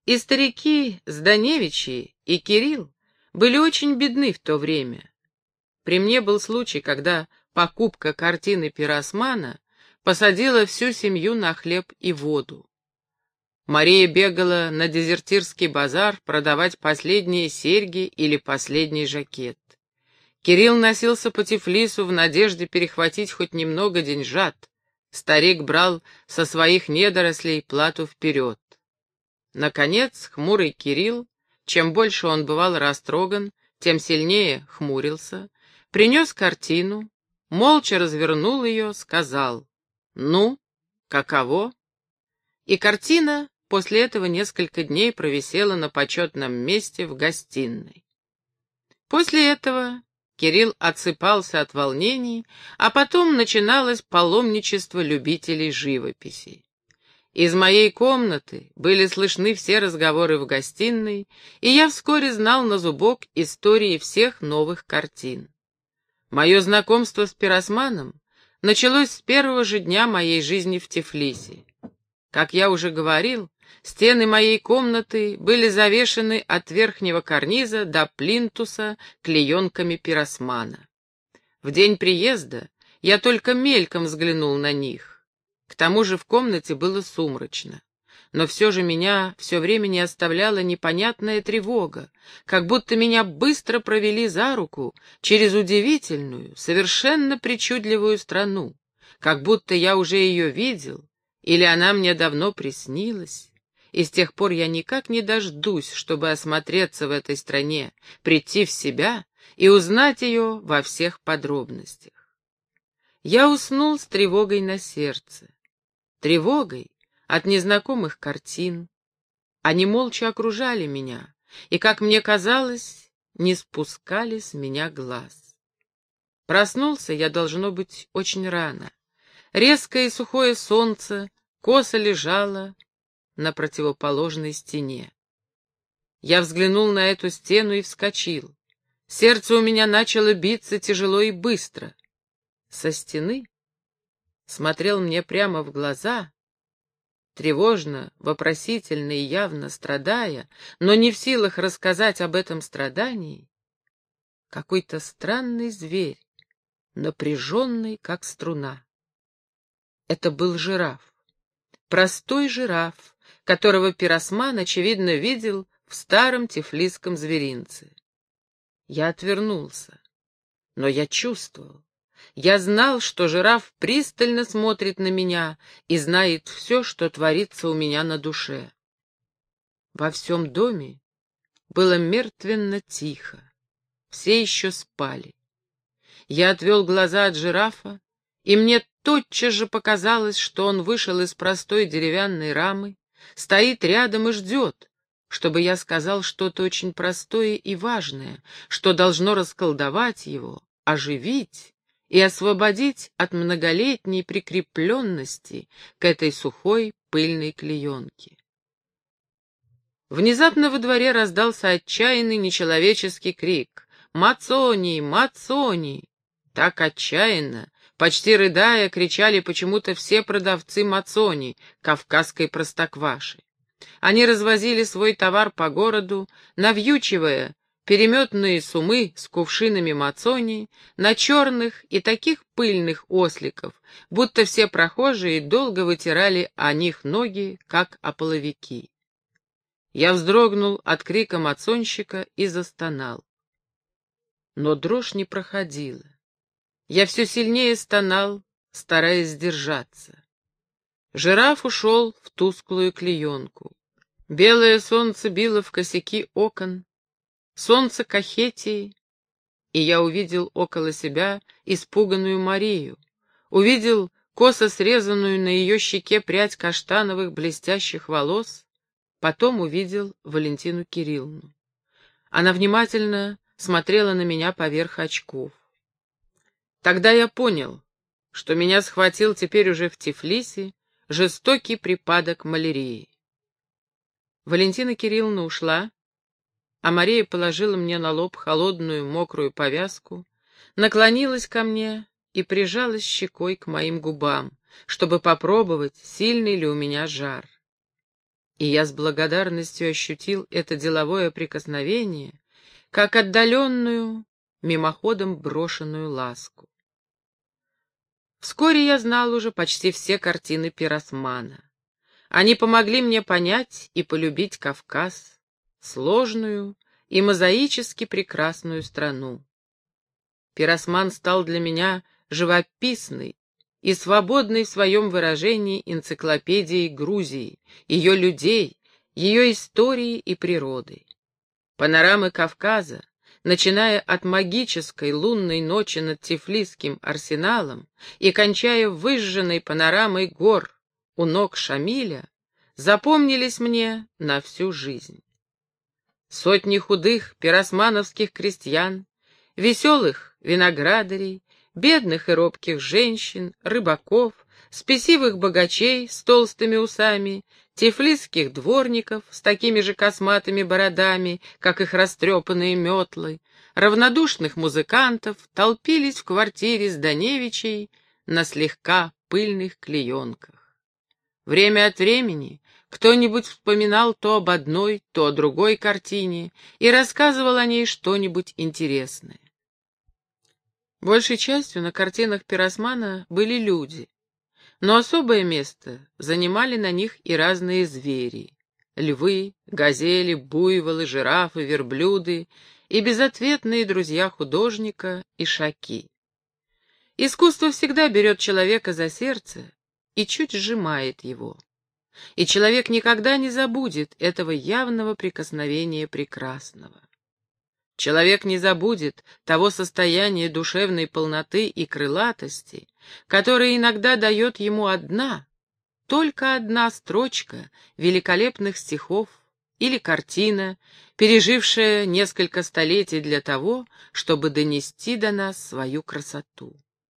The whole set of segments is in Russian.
И старики Зданевичи и Кирилл были очень бедны в то время. При мне был случай, когда покупка картины Пиросмана посадила всю семью на хлеб и воду. Мария бегала на дезертирский базар продавать последние серьги или последний жакет. Кирилл носился по Тифлису в надежде перехватить хоть немного деньжат. Старик брал со своих недорослей плату вперед. Наконец, хмурый Кирилл, чем больше он бывал растроган, тем сильнее хмурился, принес картину, молча развернул ее, сказал: «Ну, каково?» И картина после этого несколько дней провисела на почетном месте в гостиной. После этого Кирилл отсыпался от волнений, а потом начиналось паломничество любителей живописи. Из моей комнаты были слышны все разговоры в гостиной, и я вскоре знал на зубок истории всех новых картин. Мое знакомство с Пиросманом началось с первого же дня моей жизни в Тифлисе. Как я уже говорил, стены моей комнаты были завешены от верхнего карниза до плинтуса клеенками Пиросмана. В день приезда я только мельком взглянул на них. К тому же в комнате было сумрачно. Но все же меня все время не оставляла непонятная тревога, как будто меня быстро провели за руку через удивительную, совершенно причудливую страну, как будто я уже ее видел, или она мне давно приснилась. И с тех пор я никак не дождусь, чтобы осмотреться в этой стране, прийти в себя и узнать ее во всех подробностях. Я уснул с тревогой на сердце. Тревогой от незнакомых картин. Они молча окружали меня и, как мне казалось, не спускали с меня глаз. Проснулся я, должно быть, очень рано. Резкое и сухое солнце косо лежало на противоположной стене. Я взглянул на эту стену и вскочил. Сердце у меня начало биться тяжело и быстро. Со стены смотрел мне прямо в глаза, тревожно, вопросительно и явно страдая, но не в силах рассказать об этом страдании, какой-то странный зверь, напряженный, как струна. Это был жираф. Простой жираф, которого Пиросман, очевидно, видел в старом тифлисском зверинце. Я отвернулся, но я чувствовал. Я знал, что жираф пристально смотрит на меня и знает все, что творится у меня на душе. Во всем доме было мертвенно тихо. Все еще спали. Я отвел глаза от жирафа, и мне тотчас же показалось, что он вышел из простой деревянной рамы, стоит рядом и ждет, чтобы я сказал что-то очень простое и важное, что должно расколдовать его, оживить и освободить от многолетней прикрепленности к этой сухой пыльной клеенке. Внезапно во дворе раздался отчаянный нечеловеческий крик: «Мацони! Мацони!» Так отчаянно, почти рыдая, кричали почему-то все продавцы мацони, кавказской простокваши. Они развозили свой товар по городу, навьючивая переметные сумы с кувшинами мацони на черных и таких пыльных осликов, будто все прохожие долго вытирали о них ноги, как о половики. Я вздрогнул от крика мацонщика и застонал. Но дрожь не проходила. Я все сильнее стонал, стараясь сдержаться. Жираф ушел в тусклую клеенку. Белое солнце било в косяки окон, солнце Кахетии, и я увидел около себя испуганную Марию, увидел косо срезанную на ее щеке прядь каштановых блестящих волос, потом увидел Валентину Кирилловну. Она внимательно смотрела на меня поверх очков. Тогда я понял, что меня схватил теперь уже в Тифлисе жестокий припадок малярии. Валентина Кирилловна ушла, а Мария положила мне на лоб холодную мокрую повязку, наклонилась ко мне и прижалась щекой к моим губам, чтобы попробовать, сильный ли у меня жар. и я с благодарностью ощутил это деловое прикосновение, как отдаленную, мимоходом брошенную ласку. Вскоре я знал уже почти все картины Пиросмана. Они помогли мне понять и полюбить Кавказ, сложную и мозаически прекрасную страну. Пиросман стал для меня живописной и свободной в своем выражении энциклопедией Грузии, ее людей, ее истории и природы. Панорамы Кавказа, начиная от магической лунной ночи над Тифлисским арсеналом и кончая выжженной панорамой гор у ног Шамиля, запомнились мне на всю жизнь. Сотни худых пиросмановских крестьян, веселых виноградарей, бедных и робких женщин, рыбаков, спесивых богачей с толстыми усами, тифлисских дворников с такими же косматыми бородами, как их растрепанные метлы, равнодушных музыкантов толпились в квартире Зданевичей на слегка пыльных клеенках. Время от времени кто-нибудь вспоминал то об одной, то о другой картине и рассказывал о ней что-нибудь интересное. Большей частью на картинах Пиросмана были люди, но особое место занимали на них и разные звери — львы, газели, буйволы, жирафы, верблюды и безответные друзья художника — ишаки. Искусство всегда берет человека за сердце и чуть сжимает его. И человек никогда не забудет этого явного прикосновения прекрасного. Человек не забудет того состояния душевной полноты и крылатости, которое иногда дает ему только одна строчка великолепных стихов или картина, пережившая несколько столетий для того, чтобы донести до нас свою красоту.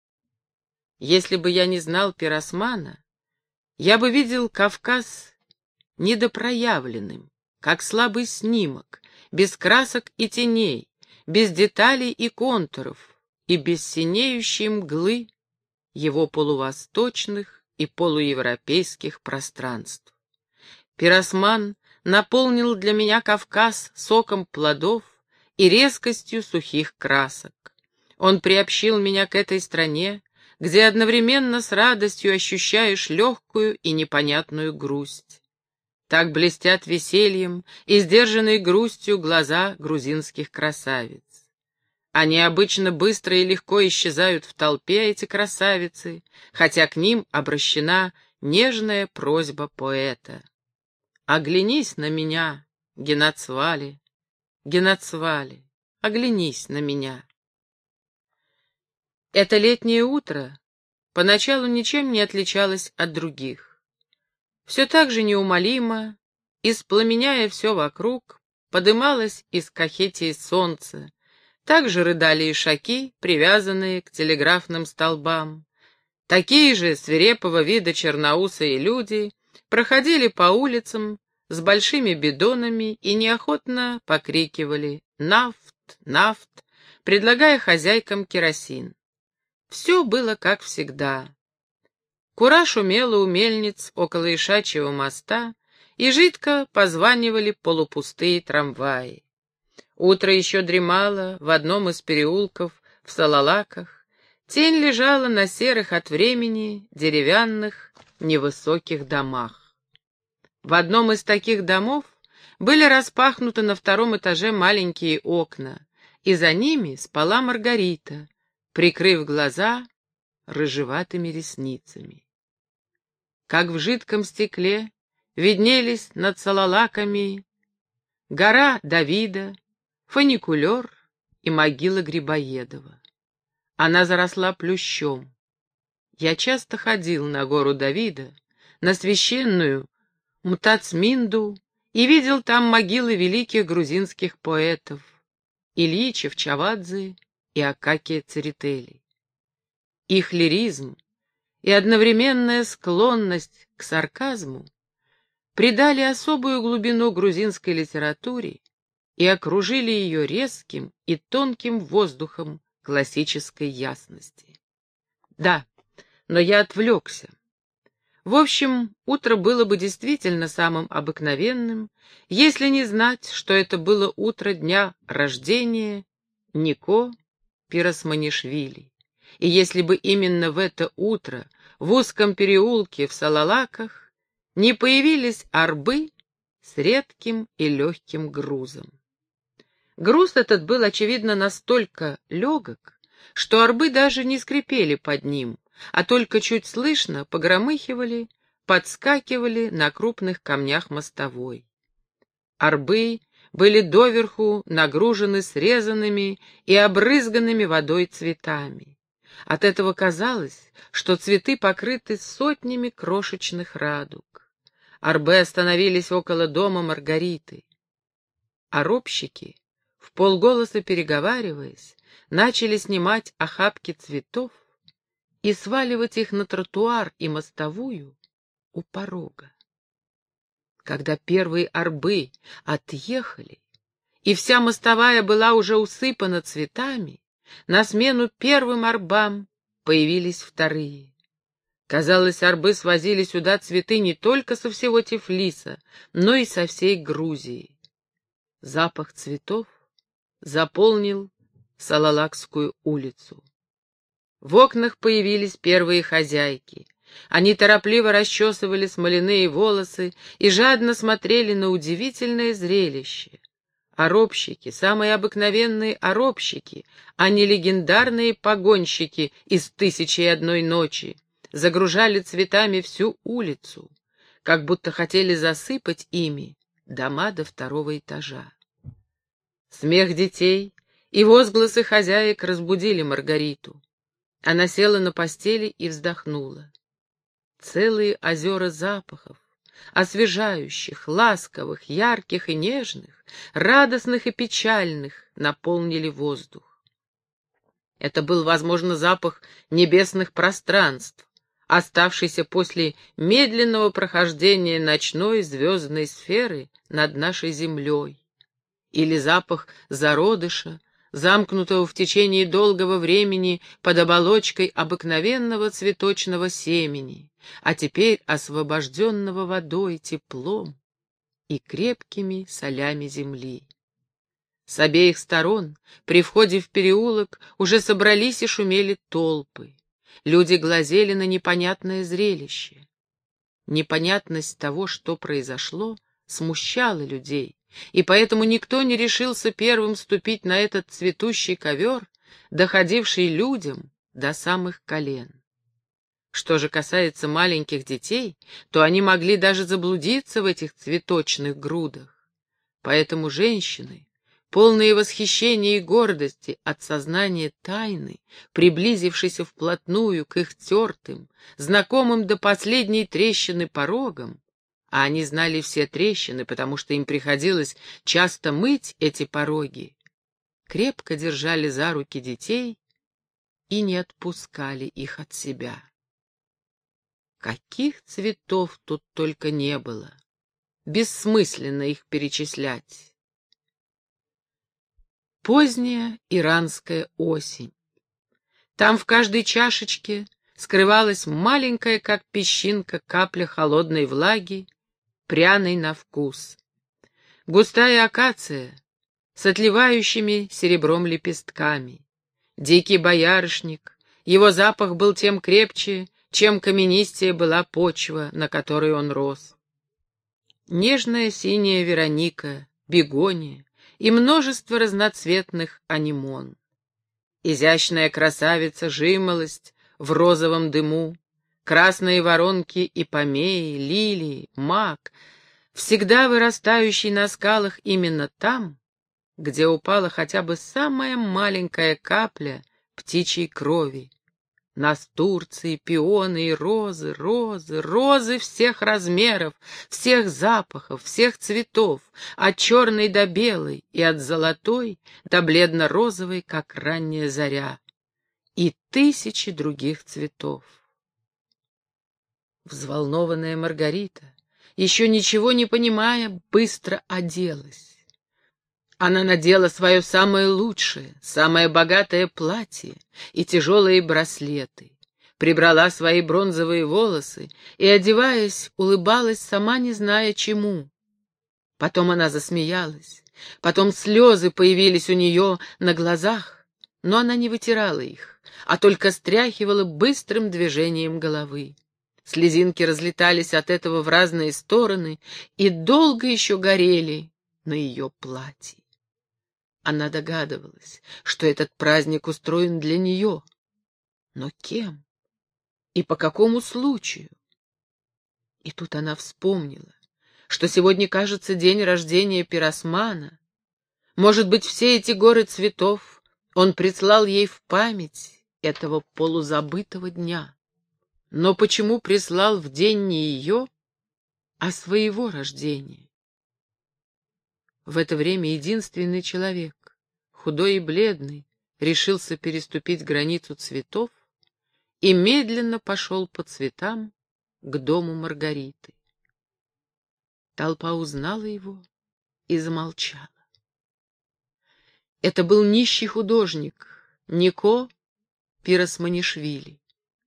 Если бы я не знал Пиросмана, я бы видел Кавказ недопроявленным, как слабый снимок, без красок и теней, без деталей и контуров, и без синеющей мглы его полувосточных и полуевропейских пространств. Пиросман наполнил для меня Кавказ соком плодов и резкостью сухих красок. Он приобщил меня к этой стране, где одновременно с радостью ощущаешь легкую и непонятную грусть. Так блестят весельем и сдержанной грустью глаза грузинских красавиц. Они обычно быстро и легко исчезают в толпе, эти красавицы, хотя к ним обращена нежная просьба поэта. «Оглянись на меня, Генацвале, Генацвале, оглянись на меня». Это летнее утро поначалу ничем не отличалось от других. Все так же неумолимо, испламеняя все вокруг, подымалось из Кахетии солнце, так же рыдали ишаки, привязанные к телеграфным столбам. Такие же свирепого вида черноусые люди проходили по улицам с большими бидонами и неохотно покрикивали «Нафт! Нафт!», предлагая хозяйкам керосин. Все было как всегда. Кура шумела у мельниц около Ишачьего моста, и жидко позванивали полупустые трамваи. Утро еще дремало в одном из переулков в Салалаках, тень лежала на серых от времени деревянных невысоких домах. В одном из таких домов были распахнуты на втором этаже маленькие окна, и за ними спала Маргарита, прикрыв глаза рыжеватыми ресницами. Как в жидком стекле виднелись над Салалаками гора Давида, фуникулер и могила Грибоедова. Она заросла плющом. Я часто ходил на гору Давида, на священную Мтацминду, и видел там могилы великих грузинских поэтов Ильича Чавадзе и Акакия Церетели. Их лиризм и одновременная склонность к сарказму придали особую глубину грузинской литературе и окружили ее резким и тонким воздухом классической ясности. Да, но я отвлекся. В общем, утро было бы действительно самым обыкновенным, если не знать, что это было утро дня рождения Нико Пиросманишвили. И если бы именно в это утро в узком переулке в Салалаках не появились арбы с редким и легким грузом. Груз этот был, очевидно, настолько легок, что арбы даже не скрипели под ним, а только чуть слышно погромыхивали, подскакивали на крупных камнях мостовой. Арбы были доверху нагружены срезанными и обрызганными водой цветами. От этого казалось, что цветы покрыты сотнями крошечных радуг. Арбы остановились около дома Маргариты. Оробщики, вполголоса переговариваясь, начали снимать охапки цветов и сваливать их на тротуар и мостовую у порога. Когда первые арбы отъехали, и вся мостовая была уже усыпана цветами, на смену первым арбам появились вторые. Казалось, арбы свозили сюда цветы не только со всего Тифлиса, но и со всей Грузии. Запах цветов заполнил Салалакскую улицу. В окнах появились первые хозяйки. Они торопливо расчесывали смоляные волосы и жадно смотрели на удивительное зрелище. Оробщики, самые обыкновенные оробщики, а не легендарные погонщики из «Тысячи и одной ночи», загружали цветами всю улицу, как будто хотели засыпать ими дома до второго этажа. Смех детей и возгласы хозяек разбудили Маргариту. Она села на постели и вздохнула. Целые озера запахов, освежающих, ласковых, ярких и нежных, радостных и печальных, наполнили воздух. Это был, возможно, запах небесных пространств, оставшийся после медленного прохождения ночной звездной сферы над нашей землей, или запах зародыша, замкнутого в течение долгого времени под оболочкой обыкновенного цветочного семени, а теперь освобожденного водой, теплом и крепкими солями земли. С обеих сторон, при входе в переулок, уже собрались и шумели толпы. Люди глазели на непонятное зрелище. Непонятность того, что произошло, смущала людей, и поэтому никто не решился первым ступить на этот цветущий ковер, доходивший людям до самых колен. Что же касается маленьких детей, то они могли даже заблудиться в этих цветочных грудах. Поэтому женщины, полные восхищения и гордости от сознания тайны, приблизившейся вплотную к их тертым, знакомым до последней трещины порогам, а они знали все трещины, потому что им приходилось часто мыть эти пороги, крепко держали за руки детей и не отпускали их от себя. Каких цветов тут только не было! Бессмысленно их перечислять. Поздняя иранская осень. Там в каждой чашечке скрывалась маленькая, как песчинка, капля холодной влаги, пряной на вкус. Густая акация с отливающими серебром лепестками. Дикий боярышник, его запах был тем крепче, чем каменистее была почва, на которой он рос. Нежная синяя вероника, бегония и множество разноцветных анимон. Изящная красавица жимолость в розовом дыму, красные воронки и помеи, лилии, мак, всегда вырастающий на скалах именно там, где упала хотя бы самая маленькая капля птичьей крови. Настурции, пионы и розы, розы, розы всех размеров, всех запахов, всех цветов, от черной до белой и от золотой до бледно-розовой, как ранняя заря, и тысячи других цветов. Взволнованная Маргарита, еще ничего не понимая, быстро оделась. Она надела свое самое лучшее, самое богатое платье и тяжелые браслеты. прибрала свои бронзовые волосы и, одеваясь, улыбалась, сама не зная чему. Потом она засмеялась, потом слезы появились у нее на глазах, но она не вытирала их, а только стряхивала быстрым движением головы. Слезинки разлетались от этого в разные стороны и долго еще горели на ее платье. Она догадывалась, что этот праздник устроен для нее. Но кем? И по какому случаю? И тут она вспомнила, что сегодня, кажется, день рождения Пиросмана. Может быть, все эти горы цветов он прислал ей в память этого полузабытого дня. Но почему прислал в день не ее, а своего рождения? В это время единственный человек, худой и бледный, решился переступить границу цветов и медленно пошел по цветам к дому Маргариты. Толпа узнала его и замолчала. Это был нищий художник Нико Пиросманишвили.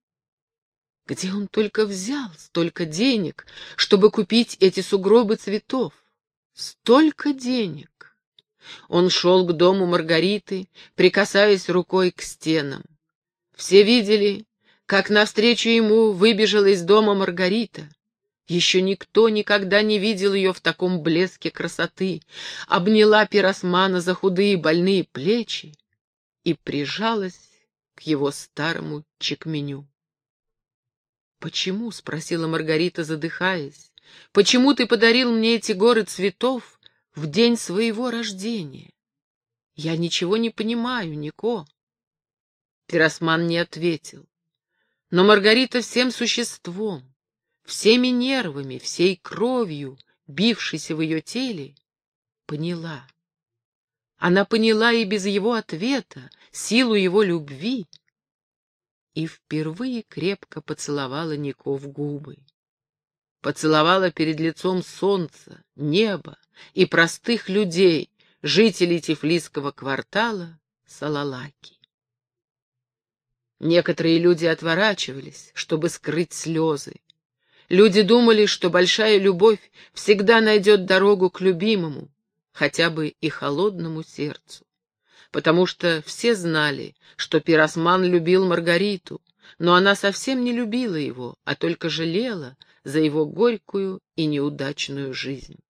Где он только взял столько денег, чтобы купить эти сугробы цветов? Столько денег! Он шел к дому Маргариты, прикасаясь рукой к стенам. Все видели, как навстречу ему выбежала из дома Маргарита. Еще никто никогда не видел ее в таком блеске красоты, обняла Пиросмана за худые больные плечи и прижалась к его старому чекменю. «Почему?» — спросила Маргарита, задыхаясь. «Почему ты подарил мне эти горы цветов в день своего рождения? Я ничего не понимаю, Нико». Пиросман не ответил. Но Маргарита всем существом, всеми нервами, всей кровью, бившейся в ее теле, поняла. Она поняла и без его ответа силу его любви и впервые крепко поцеловала Нико в губы. Поцеловала перед лицом солнца, неба и простых людей, жителей Тифлисского квартала Салалаки. Некоторые люди отворачивались, чтобы скрыть слезы. Люди думали, что большая любовь всегда найдет дорогу к любимому, хотя бы и холодному сердцу. Потому что все знали, что Пиросман любил Маргариту, но она совсем не любила его, а только жалела за его горькую и неудачную жизнь.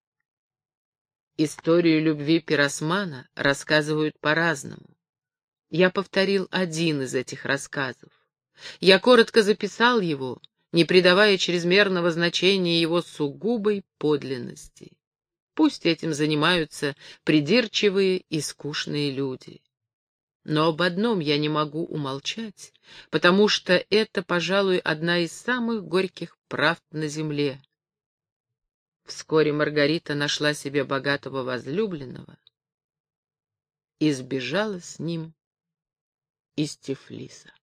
Историю любви Пиросмана рассказывают по-разному. Я повторил один из этих рассказов. Я коротко записал его, не придавая чрезмерного значения его сугубой подлинности. Пусть этим занимаются придирчивые и скучные люди. Но об одном я не могу умолчать, потому что это, пожалуй, одна из самых горьких правд на земле. Вскоре Маргарита нашла себе богатого возлюбленного и сбежала с ним из Тифлиса.